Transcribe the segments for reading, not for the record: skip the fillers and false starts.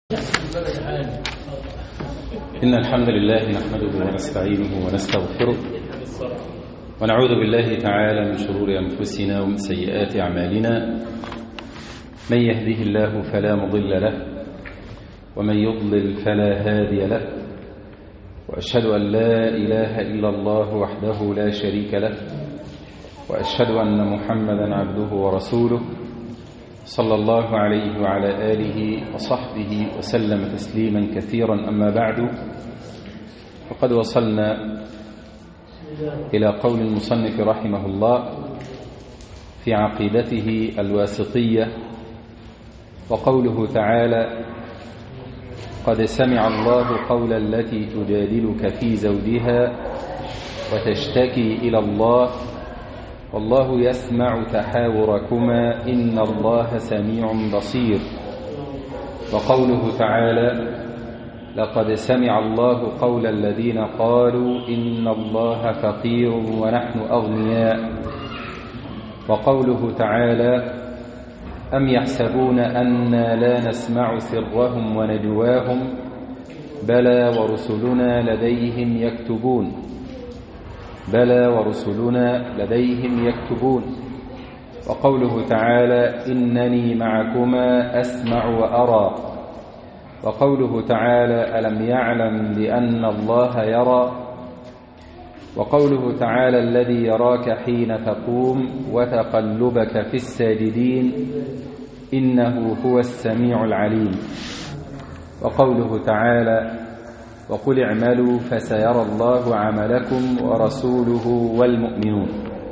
إن الحمد لله نحمده ونستعينه ونستغفره ونعوذ بالله تعالى من شرور أنفسنا ومن سيئات أعمالنا. من يهده الله فلا مضل له ومن يضلل فلا هادي له، وأشهد أن لا إله إلا الله وحده لا شريك له، وأشهد أن محمدا عبده ورسوله صلى الله عليه وعلى آله وصحبه وسلم تسليما كثيرا. أما بعد، فقد وصلنا إلى قول المصنف رحمه الله في عقيدته الواسطية، وقوله تعالى: قد سمع الله قول التي تجادلك في زوجها وتشتكي إلى الله والله يسمع تحاوركما إن الله سميع بصير. وقوله تعالى: لقد سمع الله قول الذين قالوا إن الله فقير ونحن أغنياء. وقوله تعالى: أم يحسبون أنا لا نسمع سرهم ونجواهم بلى ورسلنا لديهم يكتبون. بلى ورسلنا لديهم يكتبون. وقوله تعالى: إنني معكما أسمع وأرى. وقوله تعالى: ألم يعلم بأن الله يرى. وقوله تعالى: الذي يراك حين تقوم وتقلبك في الساجدين إنه هو السميع العليم. وقوله تعالى: وقل اعملوا فسيرى الله عملكم ورسوله والمؤمنون.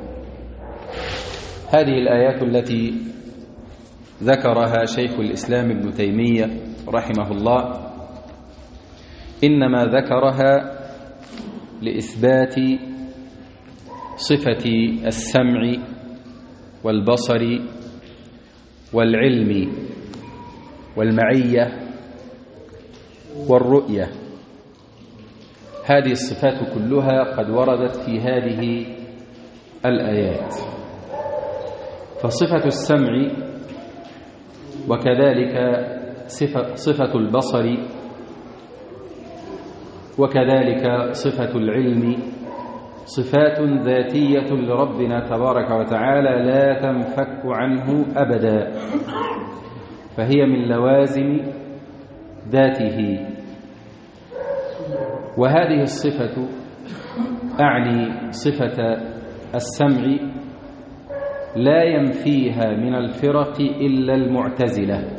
هذه الآيات التي ذكرها شيخ الإسلام ابن تيمية رحمه الله إنما ذكرها لإثبات صفة السمع والبصر والعلم والمعية والرؤية. هذه الصفات كلها قد وردت في هذه الآيات. فصفة السمع وكذلك صفة البصر وكذلك صفة العلم صفات ذاتية لربنا تبارك وتعالى لا تنفك عنه أبدا، فهي من لوازم ذاته. وهذه الصفة أعني صفة السمع لا ينفيها من الفرق إلا المعتزلة.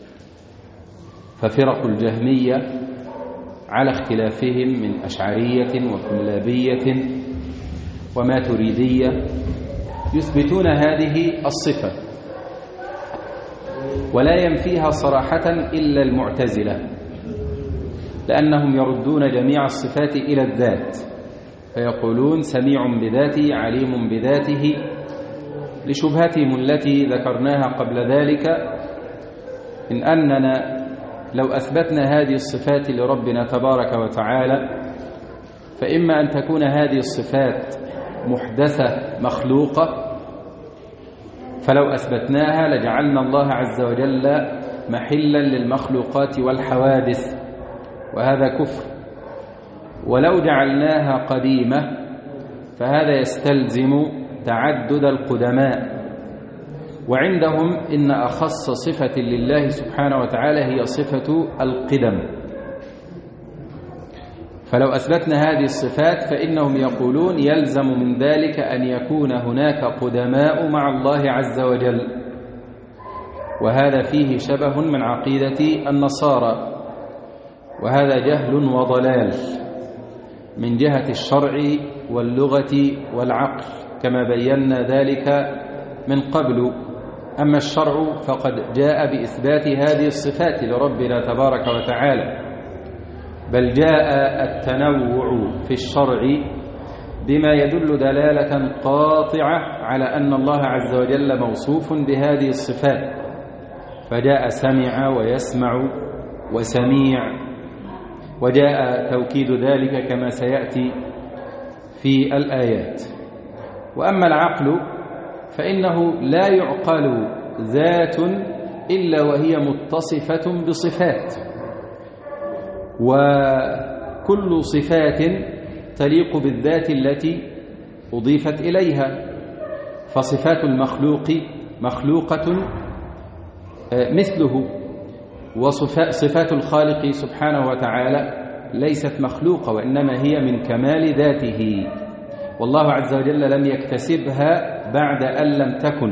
ففرق الجهمية على اختلافهم من أشعرية وكلابية وماتريدية يثبتون هذه الصفة ولا ينفيها صراحة إلا المعتزلة، لأنهم يردون جميع الصفات إلى الذات، فيقولون سميع بذاته عليم بذاته، لشبهتهم التي ذكرناها قبل ذلك من أننا لو أثبتنا هذه الصفات لربنا تبارك وتعالى فإما أن تكون هذه الصفات محدثة مخلوقة، فلو أثبتناها لجعلنا الله عز وجل محلا للمخلوقات والحوادث، وهذا كفر. ولو جعلناها قديمة فهذا يستلزم تعدد القدماء، وعندهم إن أخص صفة لله سبحانه وتعالى هي صفة القدم. فلو أثبتنا هذه الصفات فإنهم يقولون يلزم من ذلك أن يكون هناك قدماء مع الله عز وجل، وهذا فيه شبه من عقيدة النصارى، وهذا جهل وضلال من جهة الشرع واللغة والعقل كما بينا ذلك من قبل. أما الشرع فقد جاء بإثبات هذه الصفات لربنا تبارك وتعالى، بل جاء التنوع في الشرع بما يدل دلالة قاطعة على أن الله عز وجل موصوف بهذه الصفات، فجاء سمع ويسمع وسميع، وجاء توكيد ذلك كما سيأتي في الآيات. وأما العقل فإنه لا يعقل ذات إلا وهي متصفة بصفات، وكل صفات تليق بالذات التي أضيفت إليها، فصفات المخلوق مخلوقة مثله، وصفات الخالق سبحانه وتعالى ليست مخلوقة، وإنما هي من كمال ذاته، والله عز وجل لم يكتسبها بعد أن لم تكن،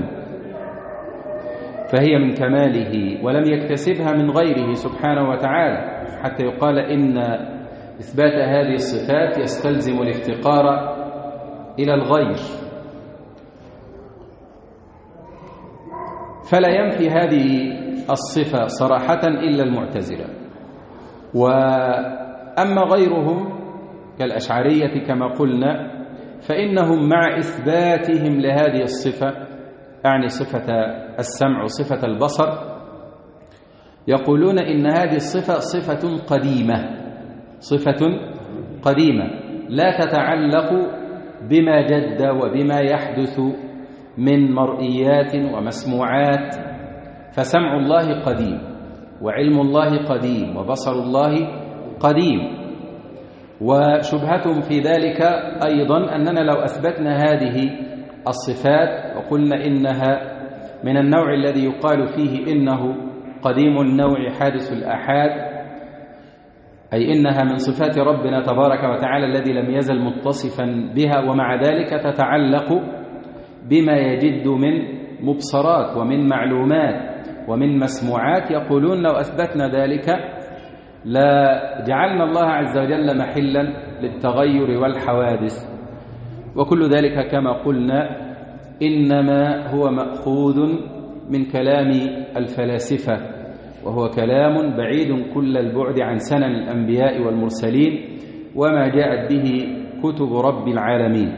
فهي من كماله ولم يكتسبها من غيره سبحانه وتعالى، حتى يقال إن إثبات هذه الصفات يستلزم الافتقار إلى الغير، فلا ينفي هذه الصفة صراحة إلا المعتزلة. وأما غيرهم كالأشعرية كما قلنا فإنهم مع إثباتهم لهذه الصفة، يعني صفة السمع وصفة البصر، يقولون إن هذه الصفة صفة قديمة لا تتعلق بما جد وبما يحدث من مرئيات ومسموعات، فسمع الله قديم، وعلم الله قديم، وبصر الله قديم. وشبهتهم في ذلك أيضا أننا لو أثبتنا هذه الصفات وقلنا إنها من النوع الذي يقال فيه إنه قديم النوع حادث الآحاد، أي إنها من صفات ربنا تبارك وتعالى الذي لم يزل متصفا بها، ومع ذلك تتعلق بما يجد من مبصرات ومن معلومات ومن مسموعات، يقولون لو أثبتنا ذلك لا جعلنا الله عز وجل محلا للتغير والحوادث، وكل ذلك كما قلنا إنما هو مأخوذ من كلام الفلاسفة، وهو كلام بعيد كل البعد عن سنن الأنبياء والمرسلين وما جاءت به كتب رب العالمين.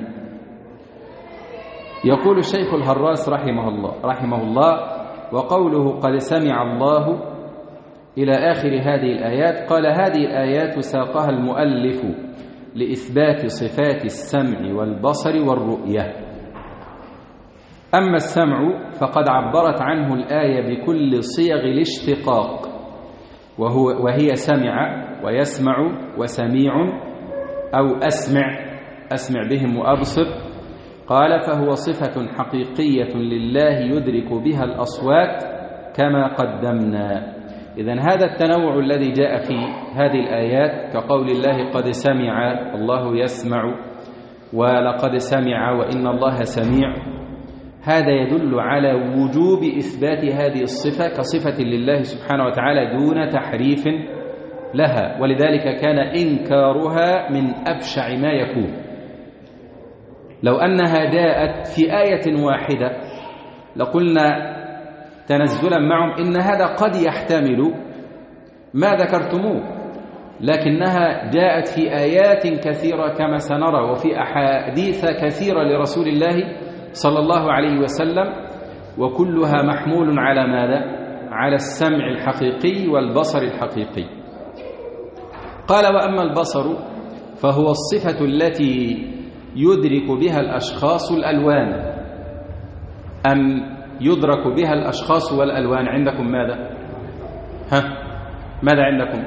يقول الشيخ الهراس رحمه الله وقوله قد سمع الله إلى آخر هذه الآيات، قال هذه الآيات ساقها المؤلف لإثبات صفات السمع والبصر والرؤية. أما السمع فقد عبرت عنه الآية بكل صيغ الاشتقاق، وهي سمع ويسمع وسميع أو أسمع بهم وأبصر. قال فهو صفة حقيقية لله يدرك بها الأصوات كما قدمنا. إذن هذا التنوع الذي جاء في هذه الآيات كقول الله قد سمع الله يسمع ولقد سمع وإن الله سميع، هذا يدل على وجوب إثبات هذه الصفة كصفة لله سبحانه وتعالى دون تحريف لها، ولذلك كان إنكارها من أبشع ما يكون. لو أنها جاءت في آية واحدة لقلنا تنزلا معهم إن هذا قد يحتمل ما ذكرتموه، لكنها جاءت في آيات كثيرة كما سنرى، وفي أحاديث كثيرة لرسول الله صلى الله عليه وسلم، وكلها محمول على ماذا؟ على السمع الحقيقي والبصر الحقيقي. قال وأما البصر فهو الصفة التي يدرك بها الأشخاص الألوان. أم يدرك بها الأشخاص والألوان؟ عندكم ماذا؟ ماذا عندكم؟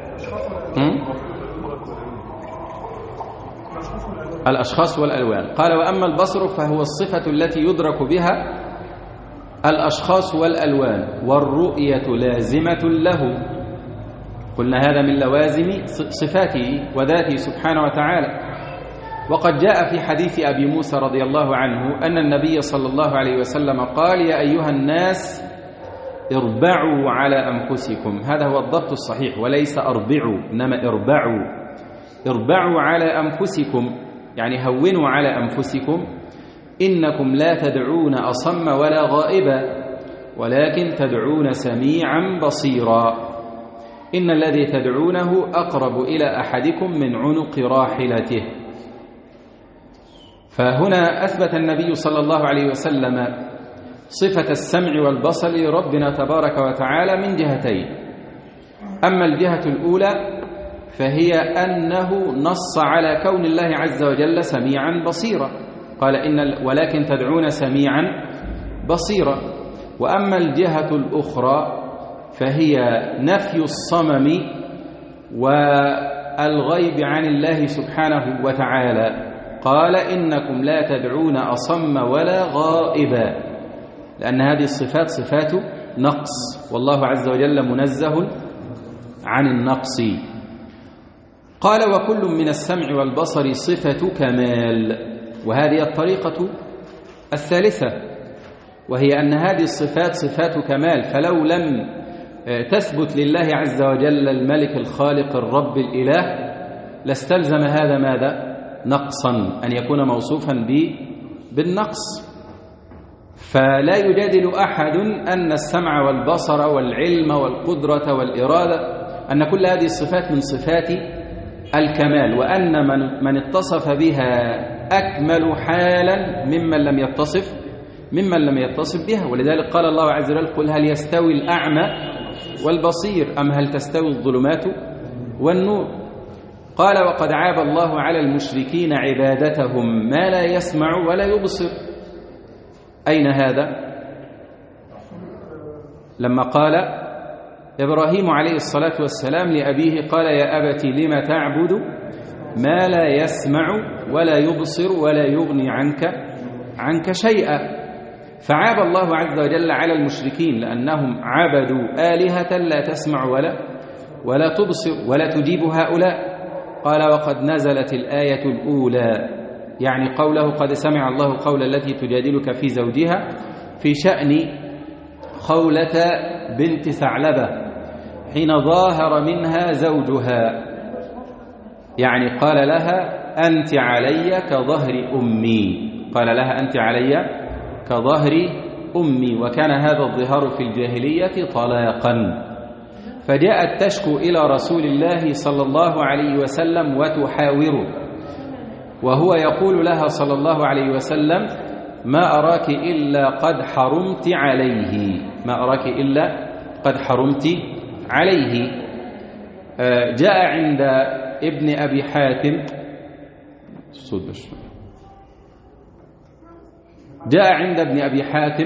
الأشخاص والألوان. قال وأما البصر فهو الصفة التي يدرك بها الأشخاص والألوان، والرؤية لازمة له. قلنا هذا من لوازم صفاته وذاته سبحانه وتعالى. وقد جاء في حديث أبي موسى رضي الله عنه أن النبي صلى الله عليه وسلم قال يا أيها الناس اربعوا على أنفسكم. هذا هو الضبط الصحيح، وليس أربعوا إنما اربعوا على أنفسكم، يعني هونوا على أنفسكم، إنكم لا تدعون أصم ولا غائبا ولكن تدعون سميعا بصيرا، إن الذي تدعونه أقرب إلى أحدكم من عنق راحلته. فهنا أثبت النبي صلى الله عليه وسلم صفة السمع والبصر لربنا تبارك وتعالى من جهتين. أما الجهة الأولى فهي أنه نص على كون الله عز وجل سميعا بصيرا، قال ولكن تدعون سميعا بصيرا. وأما الجهة الأخرى فهي نفي الصمم والغيب عن الله سبحانه وتعالى. قال إنكم لا تدعون أصم ولا غائبا، لأن هذه الصفات صفات نقص، والله عز وجل منزه عن النقص. قال وكل من السمع والبصر صفة كمال، وهذه الطريقة الثالثة، وهي أن هذه الصفات صفات كمال، فلو لم تثبت لله عز وجل الملك الخالق الرب الإله لاستلزم هذا ماذا؟ نقصا، أن يكون موصوفا بالنقص. فلا يجادل أحد أن السمع والبصر والعلم والقدرة والإرادة أن كل هذه الصفات من صفات الكمال، وأن من اتصف بها أكمل حالا ممن لم يتصف بها. ولذلك قال الله عز وجل قل هل يستوي الأعمى والبصير أم هل تستوي الظلمات والنور. قال وقد عاب الله على المشركين عبادتهم ما لا يسمع ولا يبصر. أين هذا؟ لما قال إبراهيم عليه الصلاة والسلام لأبيه قال يا أبت لم تعبد ما لا يسمع ولا يبصر ولا يغني عنك شيئا. فعاب الله عز وجل على المشركين لأنهم عبدوا آلهة لا تسمع ولا تبصر ولا تجيب هؤلاء. قال وقد نزلت الآية الأولى، يعني قوله قد سمع الله قول التي تجادلك في زوجها في شأن خولة بنت ثعلبة حين ظاهر منها زوجها، يعني قال لها أنت علي كظهر أمي، قال لها أنت علي كظهر أمي، وكان هذا الظهار في الجاهلية طلاقا. فجاءت تشكو إلى رسول الله صلى الله عليه وسلم وتحاوره، وهو يقول لها صلى الله عليه وسلم ما أراك إلا قد حرمت عليه، ما أراك إلا قد حرمت عليه. جاء عند ابن أبي حاتم جاء عند ابن أبي حاتم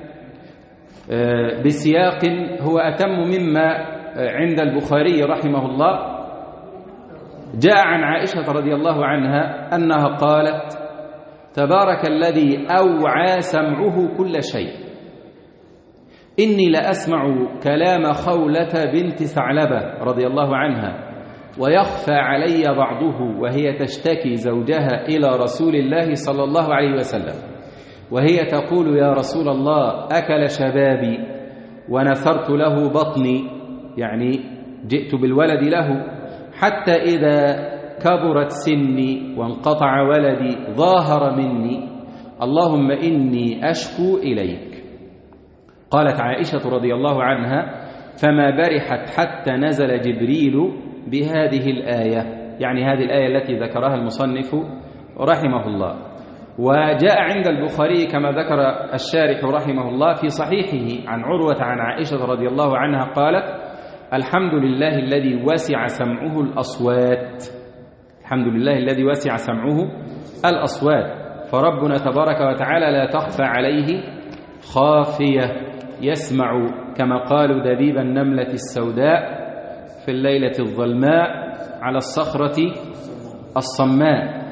بسياق هو أتم مما عند البخاري رحمه الله. جاء عن عائشة رضي الله عنها أنها قالت تبارك الذي أوعى سمعه كل شيء، إني لأسمع كلام خولة بنت ثعلبة رضي الله عنها ويخفى علي بعضه وهي تشتكي زوجها إلى رسول الله صلى الله عليه وسلم، وهي تقول يا رسول الله أكل شبابي ونثرت له بطني، يعني جئت بالولد له، حتى إذا كبرت سني وانقطع ولدي ظاهر مني، اللهم إني أشكو إليك. قالت عائشة رضي الله عنها فما برحت حتى نزل جبريل بهذه الآية، يعني هذه الآية التي ذكرها المصنف رحمه الله. وجاء عند البخاري كما ذكر الشارح رحمه الله في صحيحه عن عروة عن عائشة رضي الله عنها قالت الحمد لله الذي وسع سمعه الأصوات، الحمد لله الذي وسع سمعه الأصوات، فربنا تبارك وتعالى لا تخفى عليه خافية، يسمع كما قالوا دبيب النملة السوداء في الليلة الظلماء على الصخرة الصماء،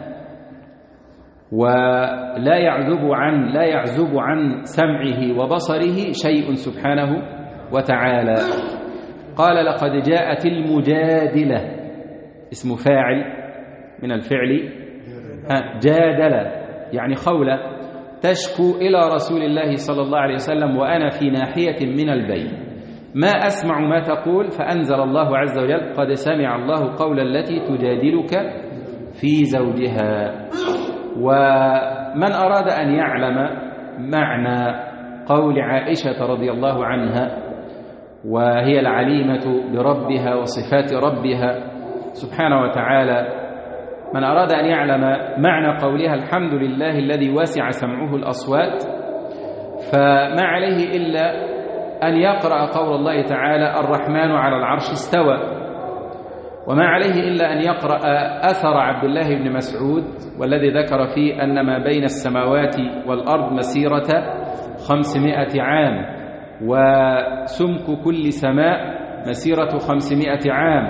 ولا يعزب عن سمعه وبصره شيء سبحانه وتعالى. قال لقد جاءت المجادلة، اسم فاعل من الفعل جادل، يعني خولة تشكو إلى رسول الله صلى الله عليه وسلم وأنا في ناحية من البيت ما أسمع ما تقول، فأنزل الله عز وجل قد سمع الله قول التي تجادلك في زوجها. ومن أراد أن يعلم معنى قول عائشة رضي الله عنها وهي العليمة بربها وصفات ربها سبحانه وتعالى، من أراد أن يعلم معنى قولها الحمد لله الذي وسع سمعه الأصوات، فما عليه إلا أن يقرأ قول الله تعالى الرحمن على العرش استوى، وما عليه إلا أن يقرأ أثر عبد الله بن مسعود والذي ذكر فيه أن ما بين السماوات والأرض مسيرة 500 عام وسمك كل سماء مسيرة 500 عام،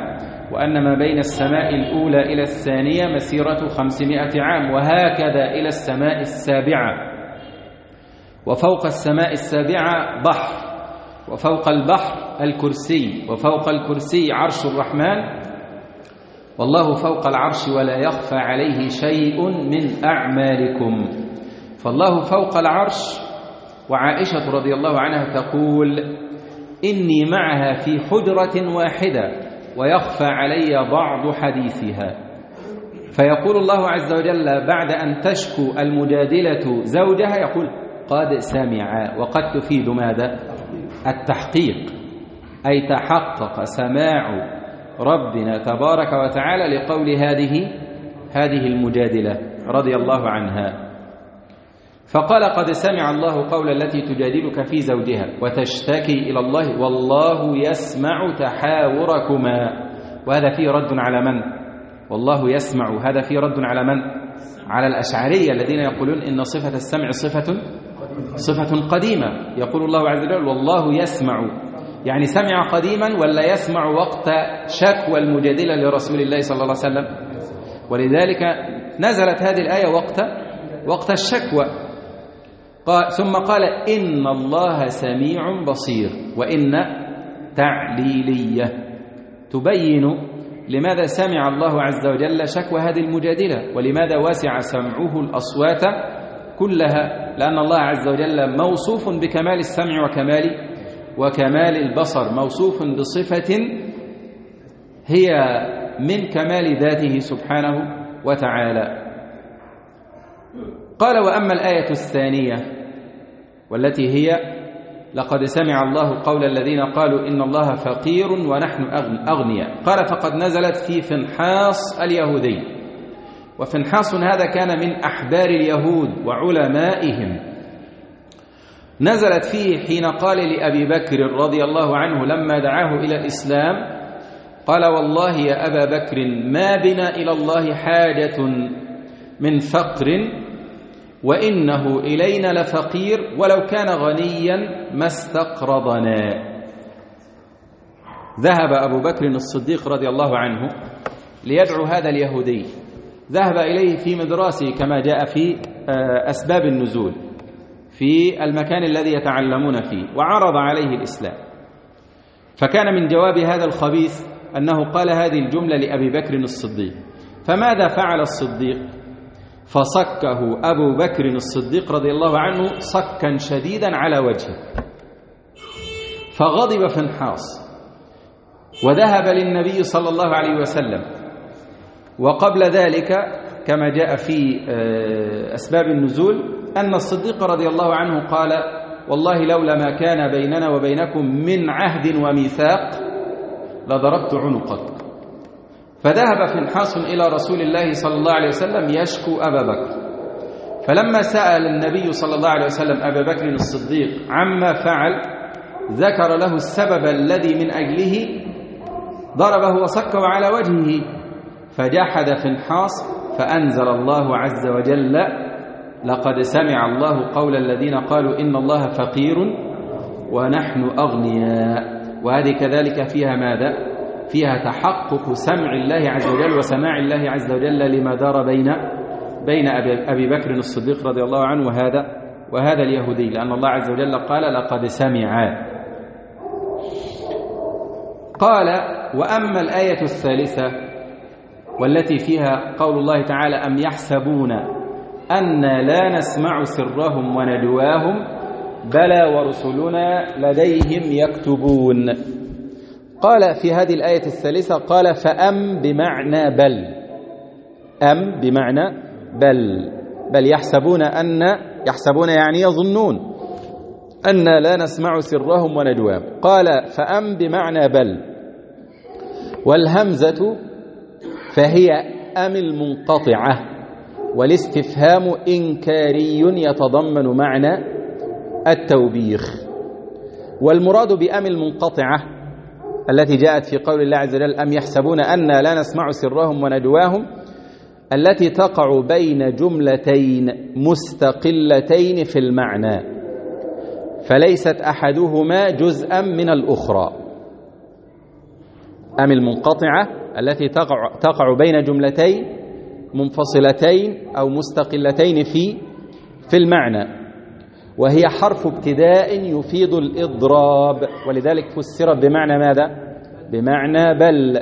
وأن ما بين السماء الأولى إلى الثانية مسيرة 500 عام، وهكذا إلى السماء السابعة، وفوق السماء السابعة بحر، وفوق البحر الكرسي، وفوق الكرسي عرش الرحمن، والله فوق العرش ولا يخفى عليه شيء من أعمالكم. فالله فوق العرش، وعائشة رضي الله عنها تقول: إني معها في حجرة واحدة ويخفى علي بعض حديثها. فيقول الله عز وجل بعد أن تشكو المجادلة زوجها يقول: قد سمع، وقد تفيد ماذا؟ التحقيق، أي تحقق سماع ربنا تبارك وتعالى لقول هذه المجادلة رضي الله عنها. فقال: قد سمع الله قول التي تجادلك في زوجها وتشتكي إلى الله والله يسمع تحاوركما. وهذا فيه رد على من؟ والله يسمع، هذا فيه رد على من؟ على الأشعرية الذين يقولون إن صفة السمع صفة قديمة. يقول الله عز وجل: والله يسمع، يعني سمع قديما ولا يسمع وقت شكوى المجادلة لرسول الله صلى الله عليه وسلم؟ ولذلك نزلت هذه الآية وقت الشكوى. ثم قال: إن الله سميع بصير، وإن تعليلية تبين لماذا سمع الله عز وجل شكوى هذه المجادلة، ولماذا وسع سمعه الأصوات كلها، لأن الله عز وجل موصوف بكمال السمع وكمال البصر، موصوف بصفة هي من كمال ذاته سبحانه وتعالى. قال: وأما الآية الثانية والتي هي: لقد سمع الله قول الذين قالوا إن الله فقير ونحن أغنياء، قال: فقد نزلت في فنحاص اليهودي، وفنحاص هذا كان من أحبار اليهود وعلمائهم. نزلت فيه حين قال لأبي بكر رضي الله عنه لما دعاه إلى الإسلام، قال: والله يا أبا بكر ما بنا إلى الله حاجة من فقر، وإنه إلينا لفقير، ولو كان غنيا ما استقرضنا. ذهب أبو بكر الصديق رضي الله عنه ليدعو هذا اليهودي، ذهب إليه في مدراسه كما جاء في أسباب النزول في المكان الذي يتعلمون فيه، وعرض عليه الإسلام. فكان من جواب هذا الخبيث أنه قال هذه الجملة لأبي بكر الصديق. فماذا فعل الصديق؟ فصكه أبو بكر الصديق رضي الله عنه صكا شديدا على وجهه، فغضب فنحاص وذهب للنبي صلى الله عليه وسلم. وقبل ذلك كما جاء في أسباب النزول أن الصديق رضي الله عنه قال: والله لولا ما كان بيننا وبينكم من عهد وميثاق لضربت عنقك. فذهب فنحاص إلى رسول الله صلى الله عليه وسلم يشكو أبا بكر، فلما سأل النبي صلى الله عليه وسلم أبا بكر الصديق عما فعل ذكر له السبب الذي من أجله ضربه وصكه على وجهه، فجحد فنحاص، فأنزل الله عز وجل: لقد سمع الله قول الذين قالوا إن الله فقير ونحن أغنياء. وهذه كذلك فيها ماذا؟ فيها تحقق سمع الله عز وجل وسماع الله عز وجل لما دار بين أبي بكر الصديق رضي الله عنه وهذا اليهودي، لأن الله عز وجل قال: لقد سمع. قال: وأما الآية الثالثة والتي فيها قول الله تعالى: أم يحسبون أن لا نسمع سرهم ونجواهم بلى ورسلنا لديهم يكتبون. قال في هذه الآية الثالثة قال: فأم بمعنى بل، أم بمعنى بل يحسبون يعني يظنون أن لا نسمع سرهم ونجواهم. قال: فأم بمعنى بل، والهمزة فهي أم المنقطعة، والاستفهام إنكاري يتضمن معنى التوبيخ. والمراد بأم المنقطعة التي جاءت في قول الله عز وجل: أم يحسبون أن لا نسمع سرهم ونجواهم، التي تقع بين جملتين مستقلتين في المعنى، فليست أحدهما جزءا من الأخرى. أم المنقطعة التي تقع بين جملتين منفصلتين أو مستقلتين في المعنى، وهي حرف ابتداء يفيد الإضراب، ولذلك فسرت بمعنى ماذا؟ بمعنى بل.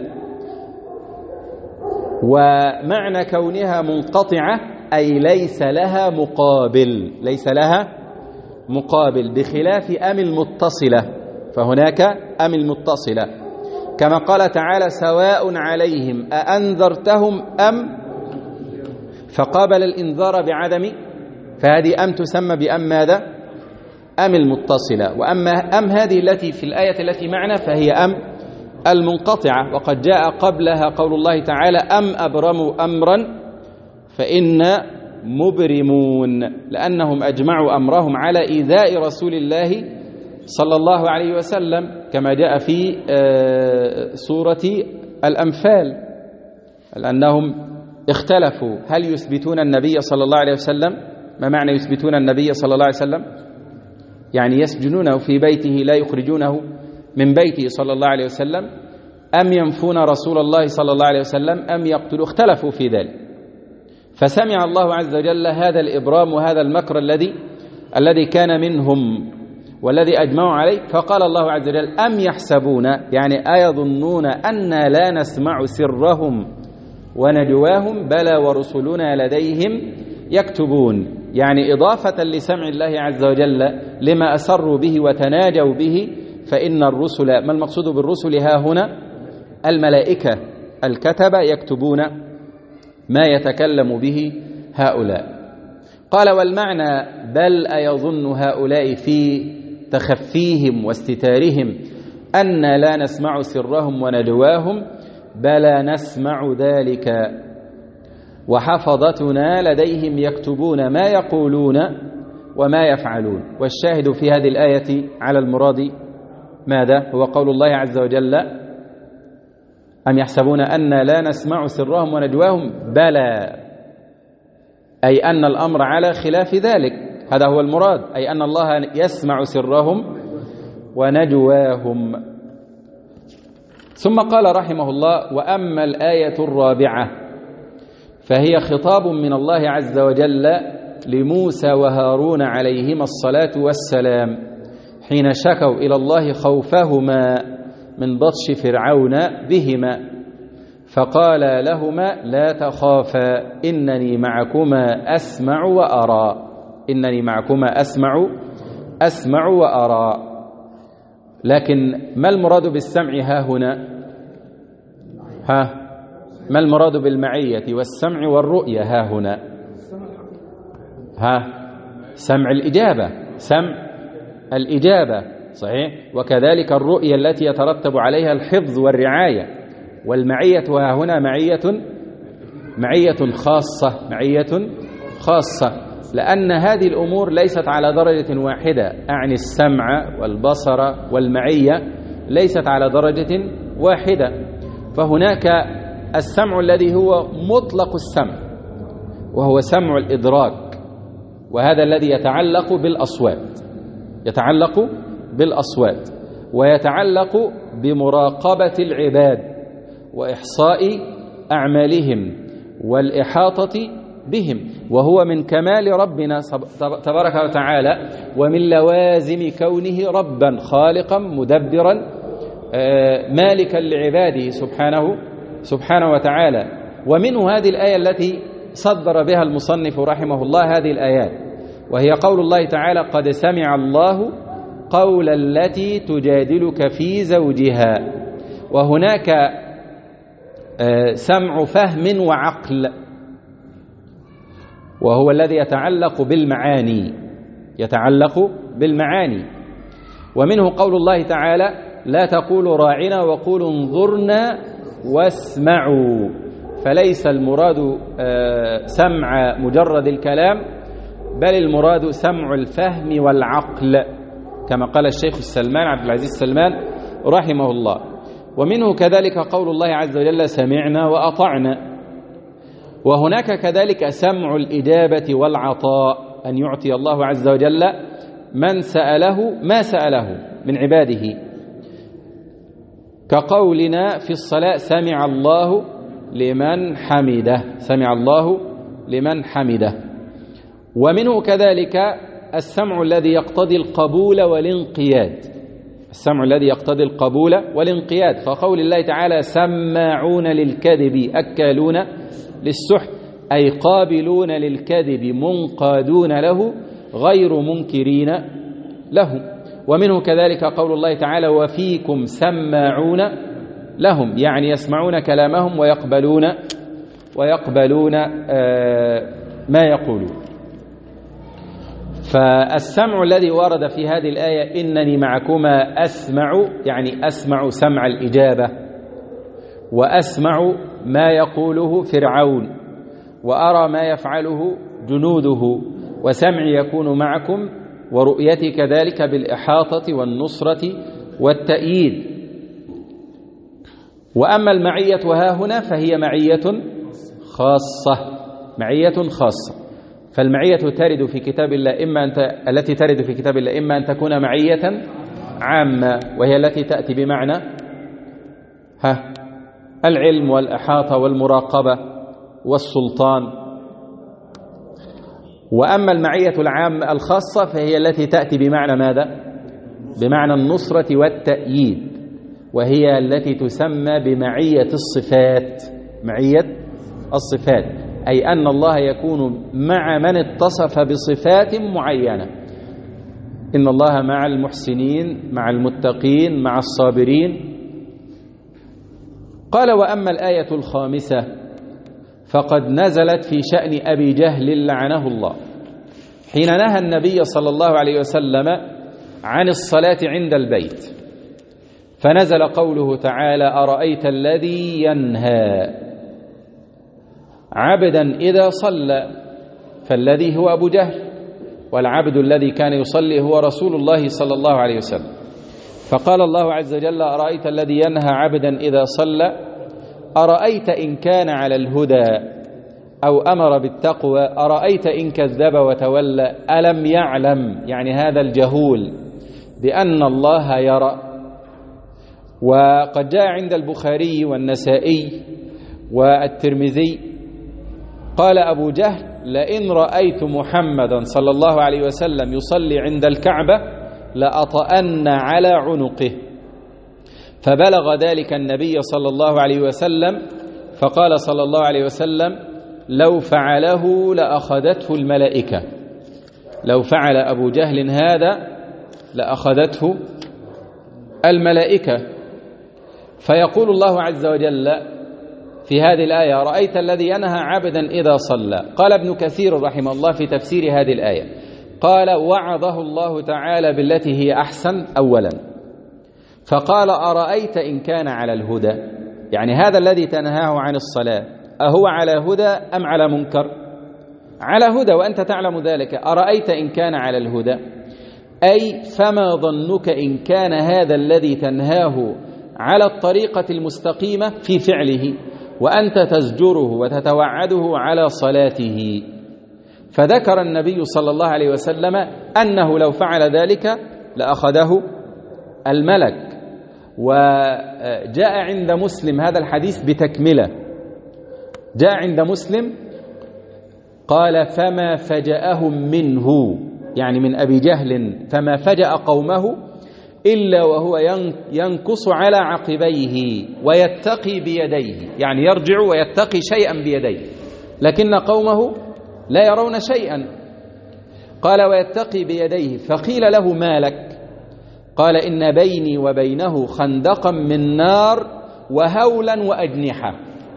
ومعنى كونها منقطعة أي ليس لها مقابل، ليس لها مقابل، بخلاف أم المتصلة، فهناك أم المتصلة كما قال تعالى سواء عليهم أأنذرتهم أم، فقابل الإنذار بعدم، فهذه أم تسمى بأم ماذا؟ أم المتصلة. وأما أم هذه التي في الآية التي معنا فهي أم المنقطعة، وقد جاء قبلها قول الله تعالى أم أبرموا أمرا فإنا مبرمون، لأنهم أجمعوا أمرهم على إيذاء رسول الله صلى الله عليه وسلم كما جاء في سورة الأنفال، لأنهم اختلفوا هل يثبتون النبي صلى الله عليه وسلم. ما معنى يثبتون النبي صلى الله عليه وسلم؟ يعني يسجنونه في بيته لا يخرجونه من بيته صلى الله عليه وسلم، أم ينفون رسول الله صلى الله عليه وسلم، أم يقتلوا، اختلفوا في ذلك. فسمع الله عز وجل هذا الإبرام وهذا المكر الذي كان منهم والذي أجمعوا عليه، فقال الله عز وجل أم يحسبون، يعني أيظنون أن لا نسمع سرهم ونجواهم بلى ورسلنا لديهم يكتبون، يعني إضافة لسمع الله عز وجل لما أسروا به وتناجوا به، فإن الرسل، ما المقصود بالرسل ها هنا؟ الملائكة الكتبة يكتبون ما يتكلم به هؤلاء. قال والمعنى بل أيظن هؤلاء في تخفيهم واستتارهم أن لا نسمع سرهم ونجواهم، بلى نسمع ذلك وحفظتنا لديهم يكتبون ما يقولون وما يفعلون. والشاهد في هذه الآية على المراد ماذا؟ هو قول الله عز وجل أم يحسبون أن لا نسمع سرهم ونجواهم، بلى، أي أن الأمر على خلاف ذلك، هذا هو المراد، أي أن الله يسمع سرهم ونجواهم. ثم قال رحمه الله وأما الآية الرابعة فهي خطاب من الله عز وجل لموسى وهارون عليهما الصلاة والسلام حين شكوا إلى الله خوفهما من بطش فرعون بهما، فقال لهما لا تخافا إنني معكما أسمع وأرى، إنني معكما أسمع وأرى. لكن ما المراد بالسمع ها هنا؟ ما المراد بالمعية والسمع والرؤية ها هنا؟ سمع الإجابة، سمع الإجابة صحيح، وكذلك الرؤية التي يترتب عليها الحفظ والرعاية. والمعية ها هنا معية خاصة، معية خاصة، لأن هذه الأمور ليست على درجة واحدة، أعني السمع والبصر والمعية ليست على درجة واحدة. فهناك السمع الذي هو مطلق السمع وهو سمع الإدراك، وهذا الذي يتعلق بالأصوات ويتعلق بمراقبة العباد وإحصاء أعمالهم والإحاطة بهم، وهو من كمال ربنا تبارك وتعالى ومن لوازم كونه ربا خالقا مدبرا مالكا لعباده سبحانه وتعالى. ومنه هذه الآية التي صدر بها المصنف رحمه الله هذه الآيات، وهي قول الله تعالى قد سمع الله قول التي تجادلك في زوجها. وهناك سمع فهم وعقل، وهو الذي يتعلق بالمعاني. ومنه قول الله تعالى لا تقولوا راعنا وقولوا انظرنا واسمعوا، فليس المراد سمع مجرد الكلام، بل المراد سمع الفهم والعقل كما قال الشيخ السلمان عبد العزيز السلمان رحمه الله. ومنه كذلك قول الله عز وجل سمعنا وأطعنا. وهناك كذلك سمع الإجابة والعطاء، أن يعطي الله عز وجل من سأله ما سأله من عباده. كقولنا في الصلاة سمع الله لمن حمده، سمع الله لمن حمده. ومنه كذلك السمع الذي يقتضي القبول والانقياد، السمع الذي يقتضي القبول والانقياد، فقول الله تعالى سماعون للكذب أكالون للسحت، أي قابلون للكذب منقادون له غير منكرين له. ومنه كذلك قول الله تعالى وفيكم سماعون لهم، يعني يسمعون كلامهم ويقبلون ما يقولون. فالسمع الذي ورد في هذه الآية إنني معكما أسمع، يعني أسمع سمع الإجابة، وأسمع ما يقوله فرعون، وأرى ما يفعله جنوده، وسمعي يكون معكم، ورؤيتي كذلك بالإحاطة والنصرة والتأييد. وأما المعية ها هنا فهي معية خاصة، معية خاصة. فالمعية ترد في كتاب الله التي ترد في كتاب الله إما أن تكون معية عامة، وهي التي تأتي بمعنى العلم والإحاطة والمراقبة والسلطان. وأما المعية العامة الخاصة فهي التي تأتي بمعنى ماذا؟ بمعنى النصرة والتأييد، وهي التي تسمى بمعية الصفات، معية الصفات، أي أن الله يكون مع من اتصف بصفات معينة. إن الله مع المحسنين، مع المتقين، مع الصابرين. قال وأما الآية الخامسة فقد نزلت في شأن أبي جهل لعنه الله، حين نهى النبي صلى الله عليه وسلم عن الصلاة عند البيت، فنزل قوله تعالى أرأيت الذي ينهى عبدا إذا صلى، فالذي هو أبو جهل، والعبد الذي كان يصلي هو رسول الله صلى الله عليه وسلم. فقال الله عز وجل أرأيت الذي ينهى عبدا إذا صلى، أرأيت إن كان على الهدى أو أمر بالتقوى، أرأيت إن كذب وتولى، ألم يعلم، يعني هذا الجهول، بأن الله يرى. وقد جاء عند البخاري والنسائي والترمذي قال أبو جهل لئن رأيت محمدا صلى الله عليه وسلم يصلي عند الكعبة لأطأن على عنقه. فبلغ ذلك النبي صلى الله عليه وسلم، فقال صلى الله عليه وسلم لو فعله لأخذته الملائكة، لو فعل أبو جهل هذا لأخذته الملائكة. فيقول الله عز وجل في هذه الآية رأيت الذي ينهى عبدا إذا صلى. قال ابن كثير رحمه الله في تفسير هذه الآية قال وعظه الله تعالى بالتي هي أحسن أولا، فقال أرأيت إن كان على الهدى، يعني هذا الذي تنهاه عن الصلاة أهو على هدى أم على منكر؟ على هدى وأنت تعلم ذلك. أرأيت إن كان على الهدى، أي فما ظنك إن كان هذا الذي تنهاه على الطريقة المستقيمة في فعله، وأنت تزجره وتتوعده على صلاته. فذكر النبي صلى الله عليه وسلم أنه لو فعل ذلك لأخذه الملك. وجاء عند مسلم هذا الحديث بتكملة، جاء عند مسلم قال فما فجأهم منه، يعني من أبي جهل، فما فجأ قومه إلا وهو ينكص على عقبيه ويتقي بيديه، يعني يرجع ويتقي شيئا بيديه، لكن قومه لا يرون شيئا. قال ويتقي بيديه، فقيل له ما لك؟ قال إن بيني وبينه خندقا من نار وهولا وأجنحة.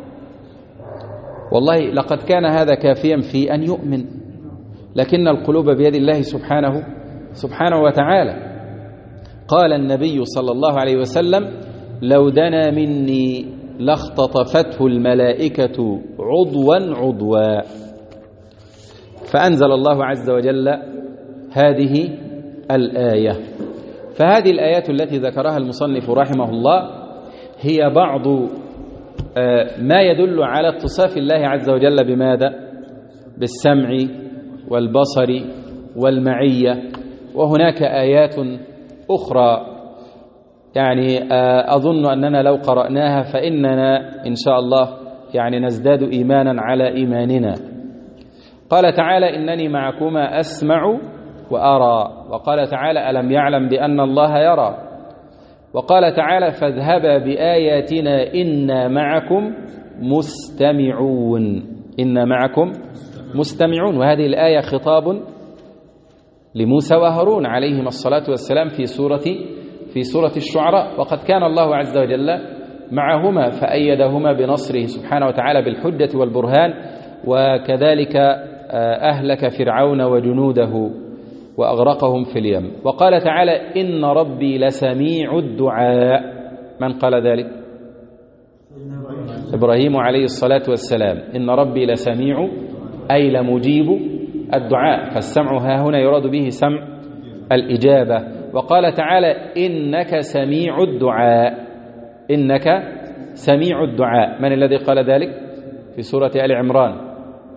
والله لقد كان هذا كافيا في أن يؤمن، لكن القلوب بيد الله سبحانه وتعالى. قال النبي صلى الله عليه وسلم لو دنا مني لاختطفته الملائكة عضوا. فأنزل الله عز وجل هذه الآية. فهذه الآيات التي ذكرها المصنف رحمه الله هي بعض ما يدل على اتصاف الله عز وجل بماذا؟ بالسمع والبصر والمعية. وهناك آيات أخرى يعني أظن أننا لو قرأناها فإننا إن شاء الله يعني نزداد إيمانا على إيماننا. قال تعالى إنني معكما أسمع وأرى. وقال تعالى ألم يعلم بأن الله يرى. وقال تعالى فاذهبا بآياتنا إنا معكم مستمعون. إنا معكم مستمعون. وهذه الآية خطاب لموسى وهارون عليهما الصلاة والسلام في سورة الشعراء. وقد كان الله عز وجل معهما فأيدهما بنصره سبحانه وتعالى بالحجة والبرهان، وكذلك أهلك فرعون وجنوده وأغرقهم في اليم. وقال تعالى إن ربي لسميع الدعاء. من قال ذلك؟ إبراهيم عليه الصلاة والسلام. إن ربي لسميع أي لمجيب الدعاء، فالسمع ها هنا يراد به سمع الإجابة. وقال تعالى إنك سميع الدعاء. إنك سميع الدعاء. من الذي قال ذلك؟ في سورة آل عمران.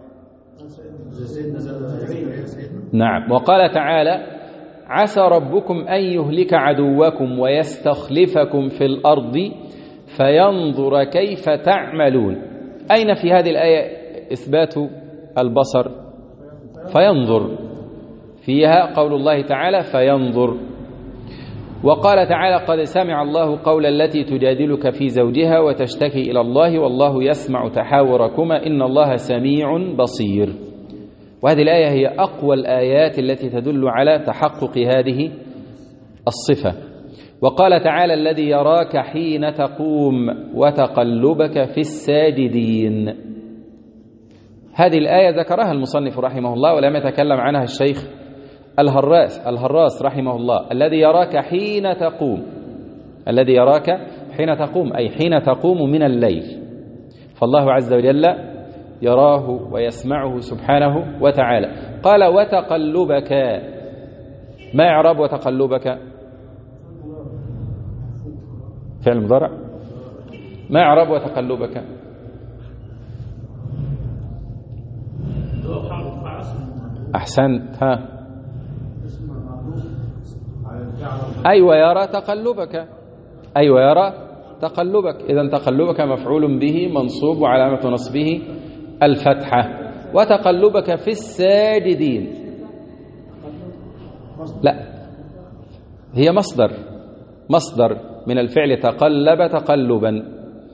نعم. وقال تعالى عسى ربكم أن يهلك عدوكم ويستخلفكم في الأرض فينظر كيف تعملون. أين في هذه الآية إثبات البصر؟ فينظر فيها قول الله تعالى فينظر. وقال تعالى قد سمع الله قول التي تجادلك في زوجها وتشتكي إلى الله والله يسمع تحاوركما إن الله سميع بصير. وهذه الآية هي أقوى الآيات التي تدل على تحقق هذه الصفة. وقال تعالى الذي يراك حين تقوم وتقلبك في الساجدين. هذه الآية ذكرها المصنف رحمه الله ولم يتكلم عنها الشيخ الهراس رحمه الله. الذي يراك حين تقوم. الذي يراك حين تقوم أي حين تقوم من الليل. فالله عز وجل يراه ويسمعه سبحانه وتعالى. قال وتقلبك. ما إعراب وتقلبك؟ فعل مضارع. ما إعراب وتقلبك؟ أحسنت. ها أيوة يرى تقلبك. أيوة يرى تقلبك. إذن تقلبك مفعول به منصوب وعلامة نصبه الفتحة. وتقلبك في الساجدين. لا هي مصدر من الفعل تقلب تقلبا.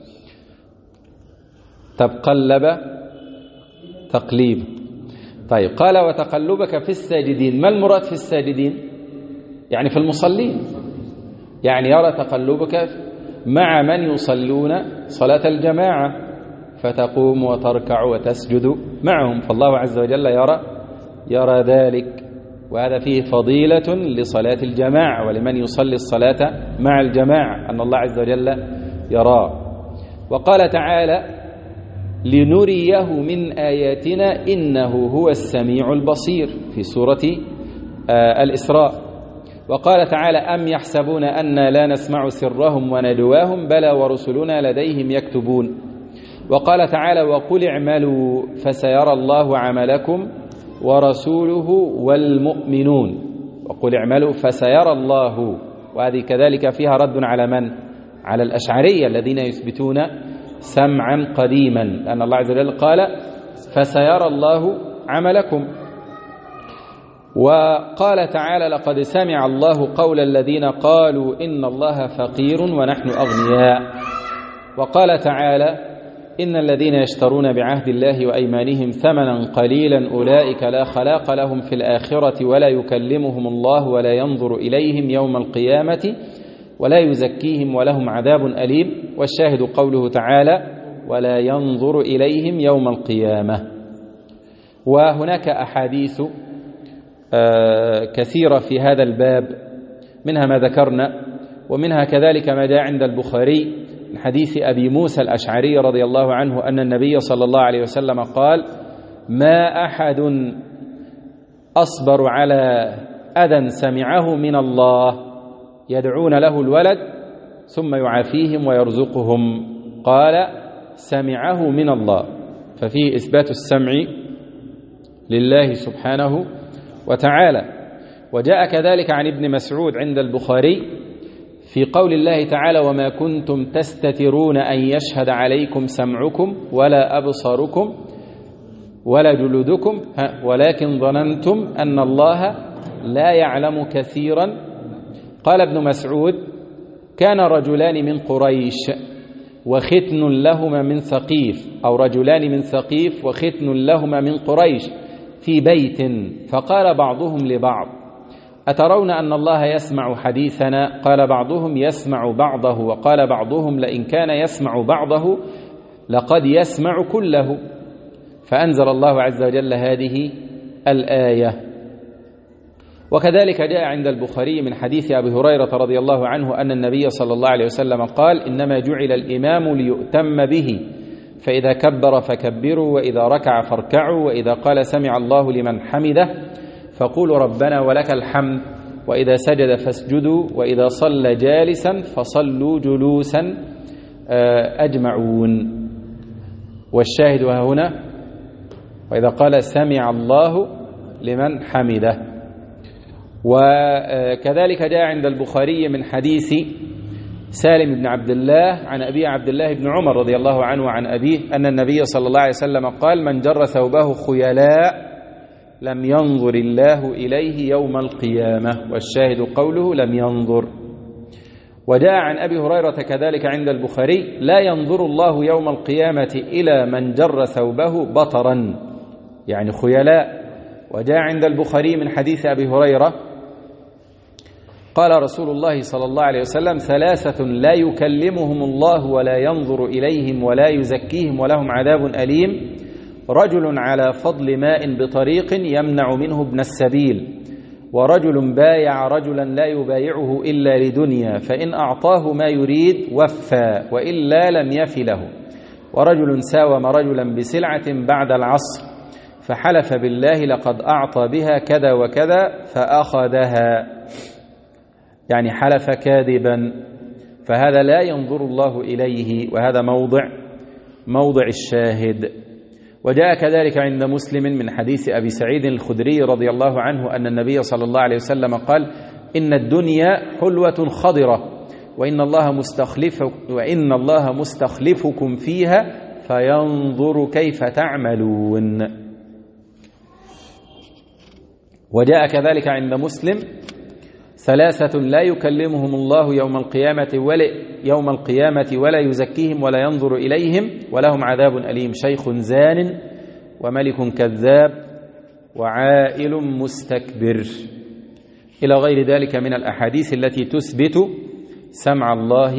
تقلب تقليب. طيب قال وتقلبك في الساجدين. ما المراد في الساجدين؟ يعني في المصلين. يعني يرى تقلبك مع من يصلون صلاة الجماعة فتقوم وتركع وتسجد معهم. فالله عز وجل يرى ذلك. وهذا فيه فضيلة لصلاة الجماعة ولمن يصلي الصلاة مع الجماعة أن الله عز وجل يراه. وقال تعالى لنريه من آياتنا إنه هو السميع البصير في سورة الإسراء. وقال تعالى أم يحسبون أن لا نسمع سرهم ونجواهم بلى ورسلنا لديهم يكتبون. وقال تعالى وقل اعملوا فسيرى الله عملكم ورسوله والمؤمنون. وقل اعملوا فسيرى الله. وهذه كذلك فيها رد على من؟ على الأشعرية الذين يثبتون سمعا قديما، لأن الله عز وجل قال فسيرى الله عملكم. وقال تعالى لقد سمع الله قول الذين قالوا إن الله فقير ونحن أغنياء. وقال تعالى إن الذين يشترون بعهد الله وأيمانهم ثمنا قليلا أولئك لا خلاق لهم في الآخرة ولا يكلمهم الله ولا ينظر إليهم يوم القيامة ولا يزكيهم ولهم عذاب أليم. والشاهد قوله تعالى ولا ينظر إليهم يوم القيامة. وهناك أحاديث كثيرة في هذا الباب، منها ما ذكرنا ومنها كذلك ما جاء عند البخاري من حديث أبي موسى الأشعري رضي الله عنه أن النبي صلى الله عليه وسلم قال ما أحد أصبر على أذى سمعه من الله يدعون له الولد ثم يعافيهم ويرزقهم. قال سمعه من الله. ففيه إثبات السمع لله سبحانه وتعالى. وجاء كذلك عن ابن مسعود عند البخاري في قول الله تعالى وما كنتم تستترون أن يشهد عليكم سمعكم ولا أبصاركم ولا جلودكم ولكن ظننتم أن الله لا يعلم كثيرا. قال ابن مسعود كان رجلان من قريش وختن لهما من ثقيف، أو رجلان من ثقيف وختن لهما من قريش في بيت، فقال بعضهم لبعض أترون أن الله يسمع حديثنا؟ قال بعضهم يسمع بعضه، وقال بعضهم لئن كان يسمع بعضه لقد يسمع كله. فأنزل الله عز وجل هذه الآية. وكذلك جاء عند البخاري من حديث أبي هريرة رضي الله عنه أن النبي صلى الله عليه وسلم قال إنما جعل الإمام ليؤتم به، فإذا كبر فكبروا، وإذا ركع فاركعوا، وإذا قال سمع الله لمن حمده فقولوا ربنا ولك الحمد، وإذا سجد فاسجدوا، وإذا صلى جالسا فصلوا جلوسا أجمعون. والشاهد هنا وإذا قال سمع الله لمن حمده. وكذلك جاء عند البخاري من حديث سالم بن عبد الله عن أبي عبد الله بن عمر رضي الله عنه وعن أبيه أن النبي صلى الله عليه وسلم قال من جر ثوبه خيلاء لم ينظر الله إليه يوم القيامة. والشاهد قوله لم ينظر. وجاء عن أبي هريرة كذلك عند البخاري لا ينظر الله يوم القيامة إلى من جر ثوبه بطرا، يعني خيلاء. وجاء عند البخاري من حديث أبي هريرة قال رسول الله صلى الله عليه وسلم ثلاثة لا يكلمهم الله ولا ينظر إليهم ولا يزكيهم ولهم عذاب أليم: رجل على فضل ماء بطريق يمنع منه ابن السبيل، ورجل بايع رجلا لا يبايعه إلا لدنيا فإن أعطاه ما يريد وفى وإلا لم يف له، ورجل ساوم رجلا بسلعة بعد العصر فحلف بالله لقد أعطى بها كذا وكذا فأخذها، يعني حلف كاذبا، فهذا لا ينظر الله إليه، وهذا موضع الشاهد. وجاء كذلك عند مسلم من حديث أبي سعيد الخدري رضي الله عنه أن النبي صلى الله عليه وسلم قال إن الدنيا حلوة خضرة وإن الله مستخلفكم فيها فينظر كيف تعملون. وجاء كذلك عند مسلم ثلاثة لا يكلمهم الله يوم القيامة ولا يزكيهم ولا ينظر إليهم ولهم عذاب أليم: شيخ زان وملك كذاب وعائل مستكبر، إلى غير ذلك من الأحاديث التي تثبت سمع الله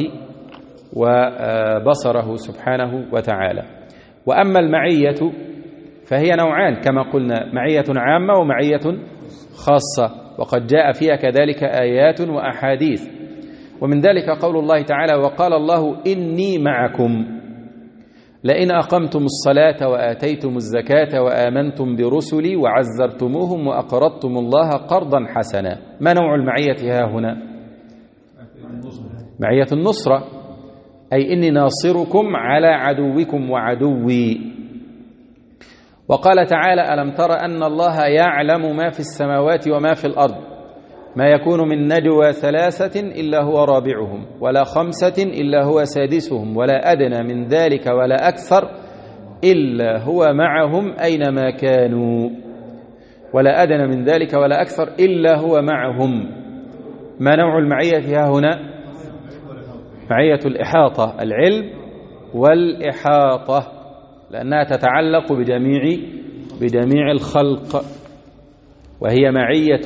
وبصره سبحانه وتعالى. وأما المعية فهي نوعان كما قلنا: معية عامة ومعية خاصة، وقد جاء فيها كذلك آيات وأحاديث. ومن ذلك قول الله تعالى: وقال الله إني معكم لئن أقمتم الصلاة وآتيتم الزكاة وآمنتم برسلي وعزرتموهم وأقرضتم الله قرضا حسنا. ما نوع المعية ها هنا؟ معية النصرة، أي إني ناصركم على عدوكم وعدوي. وقال تعالى: ألم تر أن الله يعلم ما في السماوات وما في الأرض ما يكون من نجوى ثلاثة إلا هو رابعهم ولا خمسة إلا هو سادسهم ولا أدنى من ذلك ولا أكثر إلا هو معهم أينما كانوا، ولا أدنى من ذلك ولا أكثر إلا هو معهم. ما نوع المعية ها هنا؟ معية الإحاطة، العلم والإحاطة، لأنها تتعلق بجميع الخلق، وهي معية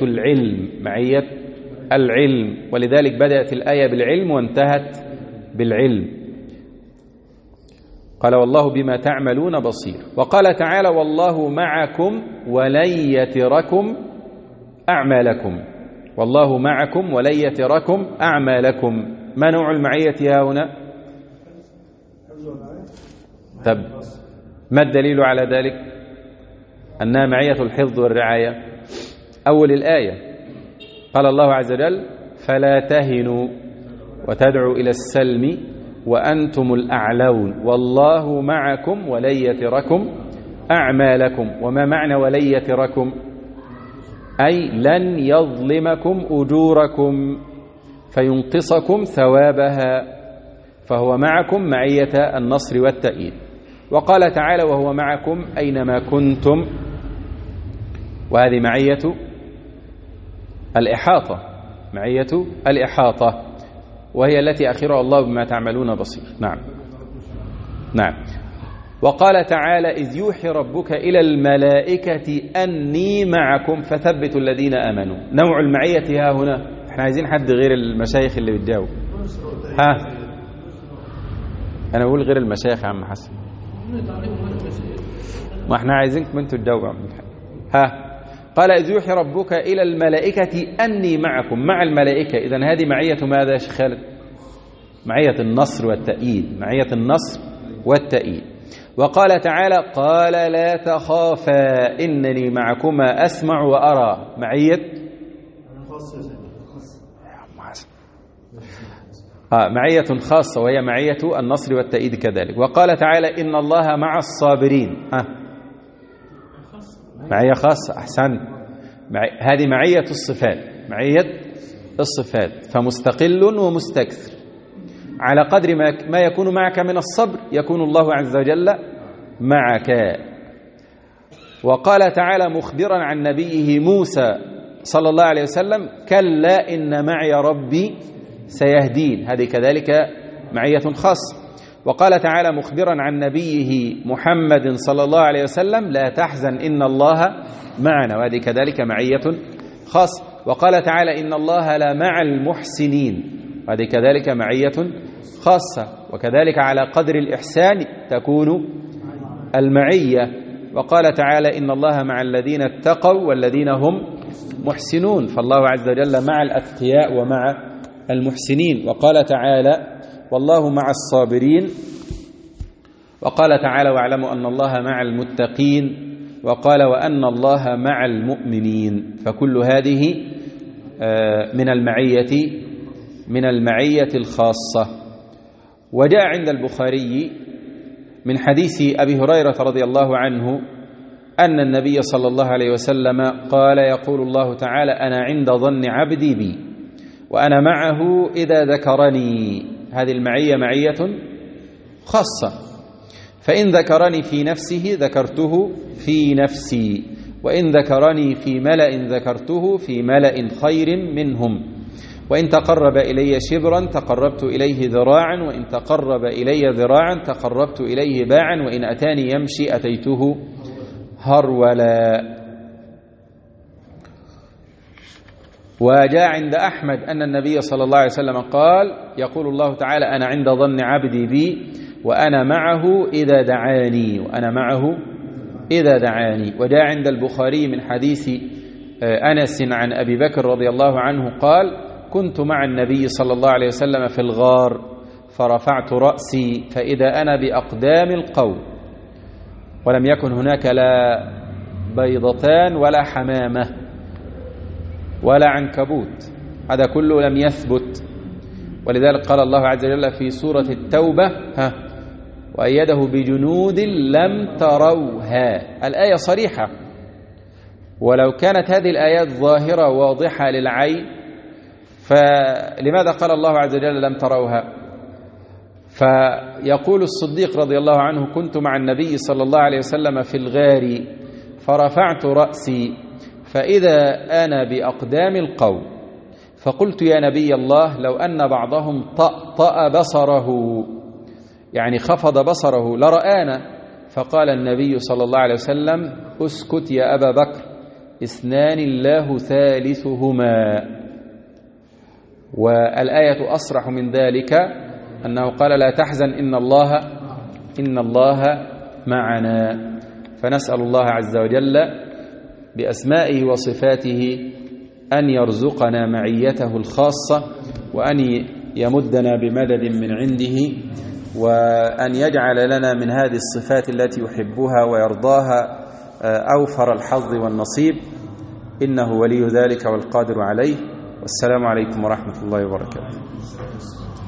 العلم، ولذلك بدأت الآية بالعلم وانتهت بالعلم. قال: والله بما تعملون بصير. وقال تعالى: والله معكم ولن يتركم أعمالكم. والله معكم ولن يتركم أعمالكم. ما نوع المعية ها هنا؟ طب ما الدليل على ذلك؟ أنها معية الحفظ والرعاية. أول الآية قال الله عز وجل: فلا تهنوا وتدعوا إلى السلم وأنتم الأعلون والله معكم ولن يتركم أعمالكم. وما معنى ولن يتركم؟ أي لن يظلمكم أجوركم فينقصكم ثوابها، فهو معكم معية النصر والتأييد. وقال تعالى وهو معكم أينما كنتم، وهذه معية الإحاطة، معية الإحاطة، وهي التي آخرها الله بما تعملون بصير. نعم. وقال تعالى إذ يوحي ربك إلى الملائكة أني معكم فثبتوا الذين آمنوا. نوع المعية ها هنا، احنا عايزين حد غير المشايخ اللي بتجاوب. أنا بقول غير المشايخ يا عم حسن، ما احنا عايزينكم انتوا تجاوبوا. قال إذ يوحي ربك إلى الملائكة أني معكم، مع الملائكة. إذن هذه معية ماذا يا شيخ خالد؟ معية النصر والتأييد، معية النصر والتأييد. وقال تعالى قال لا تخافا إنني معكما أسمع وأرى، معية معية خاصة، وهي معية النصر والتأييد كذلك. وقال تعالى إن الله مع الصابرين، معية خاصة. أحسن، هذه معية الصفات، معية الصفات، فمستقل ومستكثر. على قدر ما يكون معك من الصبر يكون الله عز وجل معك. وقال تعالى مخبرا عن نبيه موسى صلى الله عليه وسلم كلا إن معي ربي سيهدين، هذه كذلك معية خاصة. وقال تعالى مخبرا عن نبيه محمد صلى الله عليه وسلم لا تحزن إن الله معنا، وهذه كذلك معية خاصة. وقال تعالى إن الله لا مع المحسنين، وهذه كذلك معية خاصة. وكذلك على قدر الإحسان تكون المعية. وقال تعالى إن الله مع الذين اتقوا والذين هم محسنون، فالله عز وجل مع الأتقياء ومع المحسنين. وقال تعالى والله مع الصابرين. وقال تعالى واعلموا أن الله مع المتقين. وقال وأن الله مع المؤمنين. فكل هذه من المعية الخاصة. وجاء عند البخاري من حديث أبي هريرة رضي الله عنه أن النبي صلى الله عليه وسلم قال يقول الله تعالى أنا عند ظن عبدي بي وأنا معه إذا ذكرني. هذه المعية معية خاصة، فإن ذكرني في نفسه ذكرته في نفسي، وإن ذكرني في ملأ ذكرته في ملأ خير منهم، وإن تقرب إلي شبرا تقربت إليه ذراعا، وإن تقرب إلي ذراعا تقربت إليه باعا، وإن أتاني يمشي أتيته هرولا. وجاء عند أحمد أن النبي صلى الله عليه وسلم قال يقول الله تعالى أنا عند ظن عبدي بي وأنا معه إذا دعاني، وأنا معه إذا دعاني. وجاء عند البخاري من حديث أنس عن أبي بكر رضي الله عنه قال كنت مع النبي صلى الله عليه وسلم في الغار فرفعت رأسي فإذا أنا بأقدام القوم ولم يكن هناك لا بيضتان ولا حمامة ولا عنكبوت، هذا كله لم يثبت. ولذلك قال الله عز وجل في سورة التوبة وأيده بجنود لم تروها. الآية صريحة، ولو كانت هذه الآيات ظاهرة واضحة للعين فلماذا قال الله عز وجل لم تروها؟ فيقول الصديق رضي الله عنه كنت مع النبي صلى الله عليه وسلم في الغار فرفعت رأسي فإذا أنا بأقدام القوم فقلت يا نبي الله لو أن بعضهم طأطأ بصره، يعني خفض بصره لرآنا. فقال النبي صلى الله عليه وسلم اسكت يا أبا بكر اثنان الله ثالثهما. والآية أصرح من ذلك أنه قال لا تحزن إن الله معنا. فنسأل الله عز وجل بأسمائه وصفاته أن يرزقنا معيته الخاصة، وأن يمدنا بمدد من عنده، وأن يجعل لنا من هذه الصفات التي يحبها ويرضاها أوفر الحظ والنصيب، إنه ولي ذلك والقادر عليه. والسلام عليكم ورحمة الله وبركاته.